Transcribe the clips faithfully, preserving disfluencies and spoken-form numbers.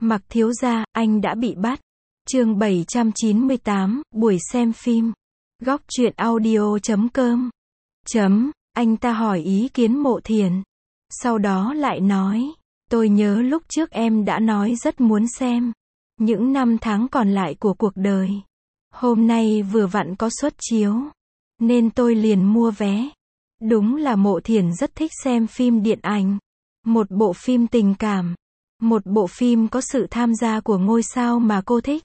Mặc thiếu gia, anh đã bị bắt. Chương bảy trăm chín mươi tám, buổi xem phim. Góc truyện audio chấm com. Chấm, anh ta hỏi ý kiến Mộ Thiển. Sau đó lại nói, tôi nhớ lúc trước em đã nói rất muốn xem. Những năm tháng còn lại của cuộc đời. Hôm nay vừa vặn có suất chiếu. Nên tôi liền mua vé. Đúng là Mộ Thiển rất thích xem phim điện ảnh. Một bộ phim tình cảm. Một bộ phim có sự tham gia của ngôi sao mà cô thích.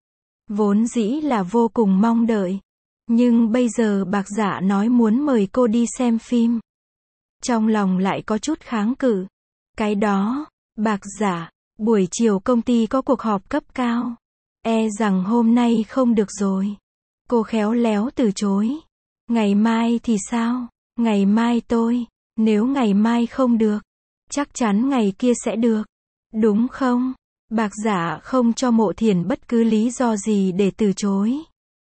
Vốn dĩ là vô cùng mong đợi. Nhưng bây giờ Bạc Dạ nói muốn mời cô đi xem phim. Trong lòng lại có chút kháng cự. Cái đó, Bạc Dạ, buổi chiều công ty có cuộc họp cấp cao. E rằng hôm nay không được rồi. Cô khéo léo từ chối. Ngày mai thì sao? Ngày mai tôi, nếu ngày mai không được, chắc chắn ngày kia sẽ được. Đúng không? Bạc Dạ không cho Mộ Thiển bất cứ lý do gì để từ chối.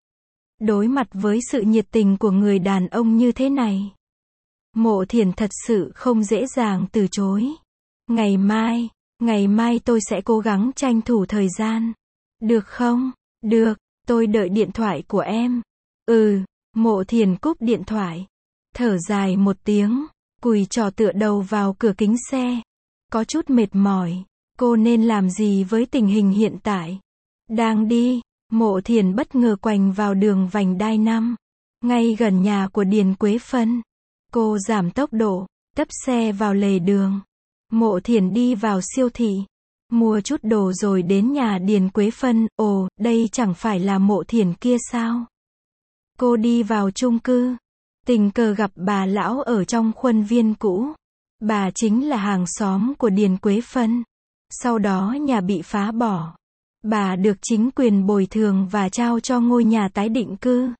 Đối mặt với sự nhiệt tình của người đàn ông như thế này, Mộ Thiển thật sự không dễ dàng từ chối. Ngày mai, ngày mai tôi sẽ cố gắng tranh thủ thời gian. Được không? Được, tôi đợi điện thoại của em. Ừ, Mộ Thiển cúp điện thoại. Thở dài một tiếng, cùi trò tựa đầu vào cửa kính xe. Có chút mệt mỏi. Cô nên làm gì với tình hình hiện tại? Đang đi, Mộ Thiển bất ngờ quành vào đường vành đai năm. Ngay gần nhà của Điền Quế Phân. Cô giảm tốc độ, tấp xe vào lề đường. Mộ Thiển đi vào siêu thị. Mua chút đồ rồi đến nhà Điền Quế Phân. Ồ, đây chẳng phải là Mộ Thiển kia sao? Cô đi vào chung cư. Tình cờ gặp bà lão ở trong khuôn viên cũ. Bà chính là hàng xóm của Điền Quế Phân. Sau đó nhà bị phá bỏ. Bà được chính quyền bồi thường và trao cho ngôi nhà tái định cư.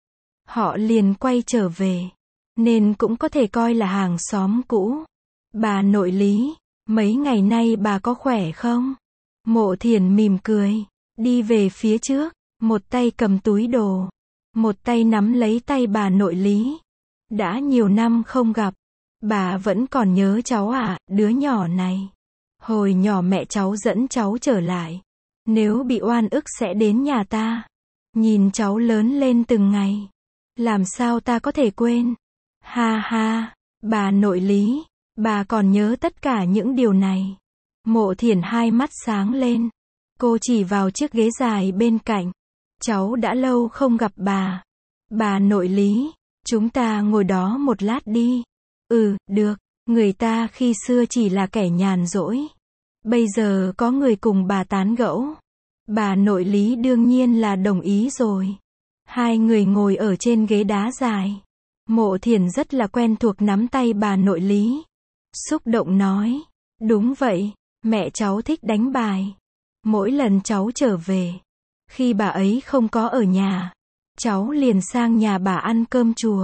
Họ liền quay trở về. Nên cũng có thể coi là hàng xóm cũ. Bà nội Lý, mấy ngày nay bà có khỏe không? Mộ Thiển mỉm cười. Đi về phía trước. Một tay cầm túi đồ. Một tay nắm lấy tay bà nội Lý. Đã nhiều năm không gặp. Bà vẫn còn nhớ cháu à, đứa nhỏ này. Hồi nhỏ mẹ cháu dẫn cháu trở lại. Nếu bị oan ức sẽ đến nhà ta. Nhìn cháu lớn lên từng ngày. Làm sao ta có thể quên? Ha ha, bà nội Lý, bà còn nhớ tất cả những điều này. Mộ Thiển hai mắt sáng lên. Cô chỉ vào chiếc ghế dài bên cạnh. Cháu đã lâu không gặp bà. Bà nội Lý, chúng ta ngồi đó một lát đi. Ừ, được, người ta khi xưa chỉ là kẻ nhàn rỗi. Bây giờ có người cùng bà tán gẫu. Bà nội Lý đương nhiên là đồng ý rồi. Hai người ngồi ở trên ghế đá dài. Mộ Thiển rất là quen thuộc nắm tay bà nội Lý. Xúc động nói. Đúng vậy, mẹ cháu thích đánh bài. Mỗi lần cháu trở về, khi bà ấy không có ở nhà, cháu liền sang nhà bà ăn cơm chùa.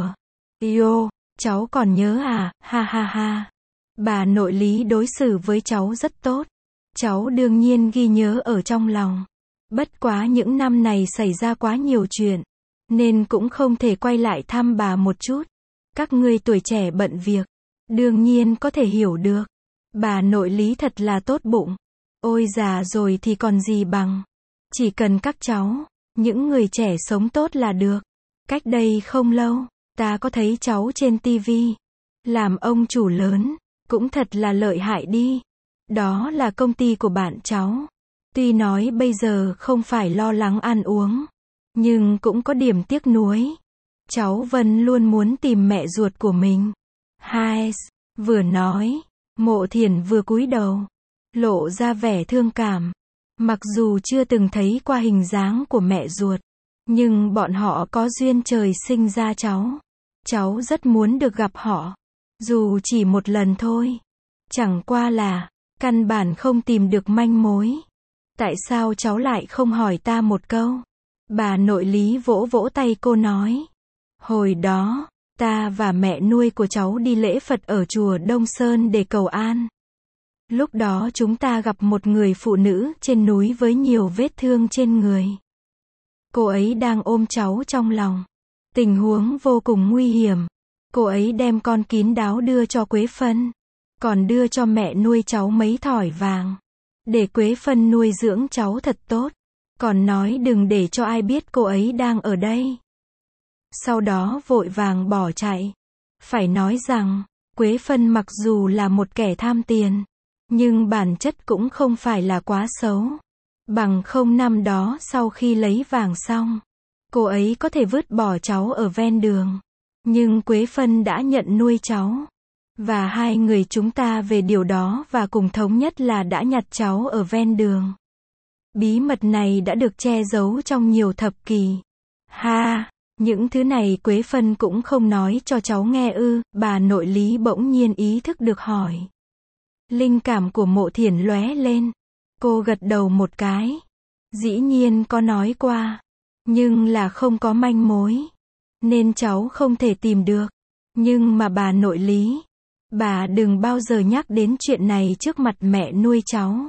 Yo, cháu còn nhớ à, ha ha ha. Bà nội Lý đối xử với cháu rất tốt. Cháu đương nhiên ghi nhớ ở trong lòng. Bất quá những năm này xảy ra quá nhiều chuyện. Nên cũng không thể quay lại thăm bà một chút. Các ngươi tuổi trẻ bận việc. Đương nhiên có thể hiểu được. Bà nội Lý thật là tốt bụng. Ôi già rồi thì còn gì bằng. Chỉ cần các cháu, những người trẻ sống tốt là được. Cách đây không lâu, ta có thấy cháu trên tivi. Làm ông chủ lớn, cũng thật là lợi hại đi. Đó là công ty của bạn cháu. Tuy nói bây giờ không phải lo lắng ăn uống, nhưng cũng có điểm tiếc nuối. Cháu Vân luôn muốn tìm mẹ ruột của mình. Hai, vừa nói, Mộ Thiển vừa cúi đầu, lộ ra vẻ thương cảm. Mặc dù chưa từng thấy qua hình dáng của mẹ ruột, nhưng bọn họ có duyên trời sinh ra cháu. Cháu rất muốn được gặp họ, dù chỉ một lần thôi. Chẳng qua là, căn bản không tìm được manh mối. Tại sao cháu lại không hỏi ta một câu? Bà nội Lý vỗ vỗ tay cô nói. Hồi đó, ta và mẹ nuôi của cháu đi lễ Phật ở chùa Đông Sơn để cầu an. Lúc đó chúng ta gặp một người phụ nữ trên núi với nhiều vết thương trên người. Cô ấy đang ôm cháu trong lòng. Tình huống vô cùng nguy hiểm. Cô ấy đem con kín đáo đưa cho Quế Phân. Còn đưa cho mẹ nuôi cháu mấy thỏi vàng. để Quế Phân nuôi dưỡng cháu thật tốt. Còn nói đừng để cho ai biết cô ấy đang ở đây. Sau đó vội vàng bỏ chạy. Phải nói rằng, Quế Phân mặc dù là một kẻ tham tiền, nhưng bản chất cũng không phải là quá xấu. Bằng không năm đó sau khi lấy vàng xong, cô ấy có thể vứt bỏ cháu ở ven đường. Nhưng Quế Phân đã nhận nuôi cháu. Và hai người chúng ta về điều đó và cùng thống nhất là đã nhặt cháu ở ven đường. Bí mật này đã được che giấu trong nhiều thập kỷ. Ha, những thứ này Quế Phân cũng không nói cho cháu nghe ư, bà nội Lý bỗng nhiên ý thức được hỏi. Linh cảm của Mộ Thiển lóe lên. Cô gật đầu một cái. Dĩ nhiên có nói qua, nhưng là không có manh mối, nên cháu không thể tìm được. Nhưng mà bà nội Lý, bà đừng bao giờ nhắc đến chuyện này trước mặt mẹ nuôi cháu.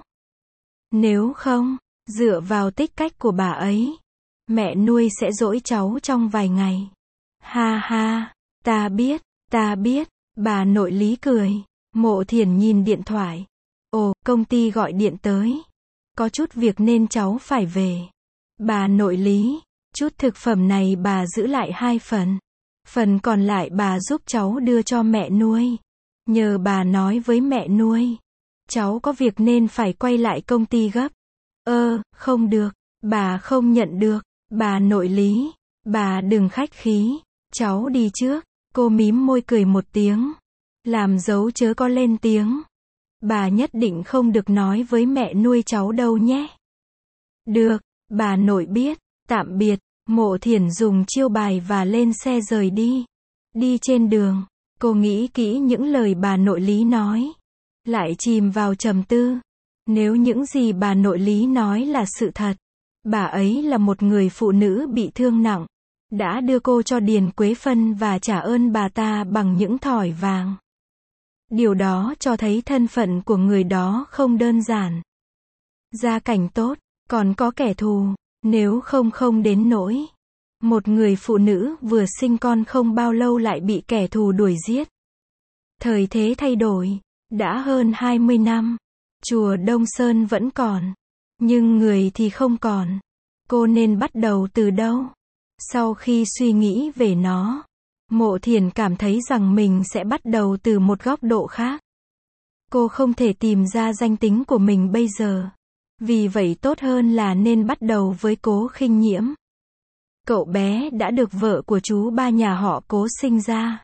Nếu không, dựa vào tích cách của bà ấy, mẹ nuôi sẽ dỗi cháu trong vài ngày. Ha ha, ta biết, ta biết, bà nội Lý cười. Mộ Thiển nhìn điện thoại. Ồ, công ty gọi điện tới. Có chút việc nên cháu phải về. Bà nội Lý, chút thực phẩm này bà giữ lại hai phần. Phần còn lại bà giúp cháu đưa cho mẹ nuôi. Nhờ bà nói với mẹ nuôi. Cháu có việc nên phải quay lại công ty gấp. Ơ, không được, bà không nhận được. Bà nội Lý, bà đừng khách khí. Cháu đi trước. Cô mím môi cười một tiếng. Làm dấu chớ có lên tiếng. Bà nhất định không được nói với mẹ nuôi cháu đâu nhé. Được, bà nội biết. Tạm biệt. Mộ Thiển dùng chiêu bài và lên xe rời đi. Đi trên đường, cô nghĩ kỹ những lời bà nội Lý nói. Lại chìm vào trầm tư. Nếu những gì bà nội Lý nói là sự thật, bà ấy là một người phụ nữ bị thương nặng, đã đưa cô cho Điền Quế Phân và trả ơn bà ta bằng những thỏi vàng. Điều đó cho thấy thân phận của người đó không đơn giản. Gia cảnh tốt, còn có kẻ thù, nếu không không đến nỗi. Một người phụ nữ vừa sinh con không bao lâu lại bị kẻ thù đuổi giết. Thời thế thay đổi, đã hơn hai mươi năm, chùa Đông Sơn vẫn còn, nhưng người thì không còn. Cô nên bắt đầu từ đâu? Sau khi suy nghĩ về nó, Mộ Thiển cảm thấy rằng mình sẽ bắt đầu từ một góc độ khác. Cô không thể tìm ra danh tính của mình bây giờ. Vì vậy tốt hơn là nên bắt đầu với Cố Khinh Nhiễm. Cậu bé đã được vợ của chú ba nhà họ Cố sinh ra.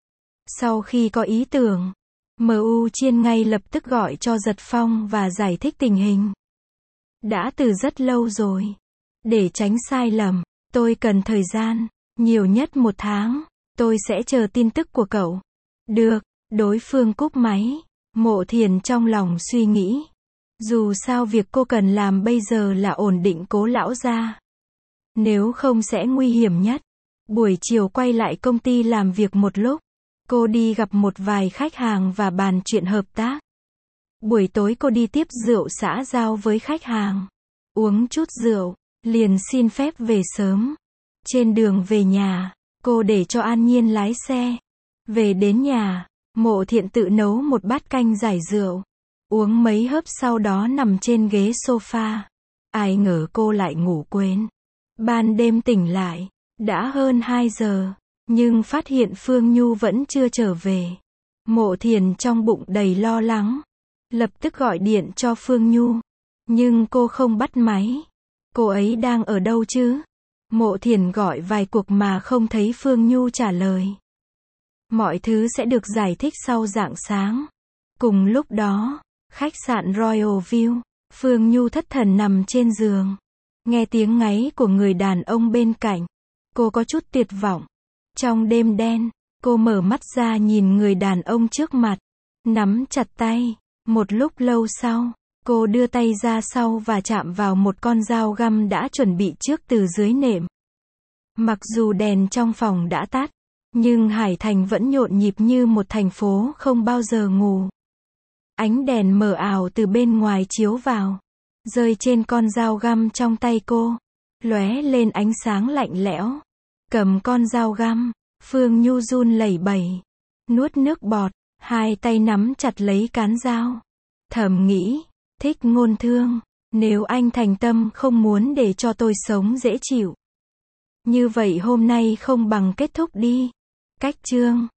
Sau khi có ý tưởng, em u Chiên ngay lập tức gọi cho Giật Phong và giải thích tình hình. Đã từ rất lâu rồi. Để tránh sai lầm, tôi cần thời gian, nhiều nhất một tháng. Tôi sẽ chờ tin tức của cậu. Được, đối phương cúp máy. Mộ Thiển trong lòng suy nghĩ. Dù sao việc cô cần làm bây giờ là ổn định Cố lão gia. Nếu không sẽ nguy hiểm nhất. Buổi chiều quay lại công ty làm việc một lúc. Cô đi gặp một vài khách hàng và bàn chuyện hợp tác. Buổi tối cô đi tiếp rượu xã giao với khách hàng. Uống chút rượu, liền xin phép về sớm. Trên đường về nhà, cô để cho An Nhiên lái xe. Về đến nhà, Mộ Thiện tự nấu một bát canh giải rượu. Uống mấy hớp sau đó nằm trên ghế sofa. Ai ngờ cô lại ngủ quên. Ban đêm tỉnh lại, đã hơn hai giờ, nhưng phát hiện Phương Nhu vẫn chưa trở về. Mộ Thiển trong bụng đầy lo lắng. Lập tức gọi điện cho Phương Nhu. Nhưng cô không bắt máy. Cô ấy đang ở đâu chứ? Mộ Thiển gọi vài cuộc mà không thấy Phương Nhu trả lời. Mọi thứ sẽ được giải thích sau rạng sáng. Cùng lúc đó, khách sạn Royal View, Phương Nhu thất thần nằm trên giường. Nghe tiếng ngáy của người đàn ông bên cạnh. Cô có chút tuyệt vọng. Trong đêm đen, cô mở mắt ra nhìn người đàn ông trước mặt. Nắm chặt tay. Một lúc lâu sau, cô đưa tay ra sau và chạm vào một con dao găm đã chuẩn bị trước từ dưới nệm. Mặc dù đèn trong phòng đã tắt, nhưng Hải Thành vẫn nhộn nhịp như một thành phố không bao giờ ngủ. Ánh đèn mờ ảo từ bên ngoài chiếu vào, rơi trên con dao găm trong tay cô, lóe lên ánh sáng lạnh lẽo. Cầm con dao găm, Phương Nhu run lẩy bẩy, nuốt nước bọt, hai tay nắm chặt lấy cán dao. Thầm nghĩ, Thích ngôn thương. Nếu anh thành tâm không muốn để cho tôi sống dễ chịu, như vậy hôm nay không bằng kết thúc đi. Cách chương.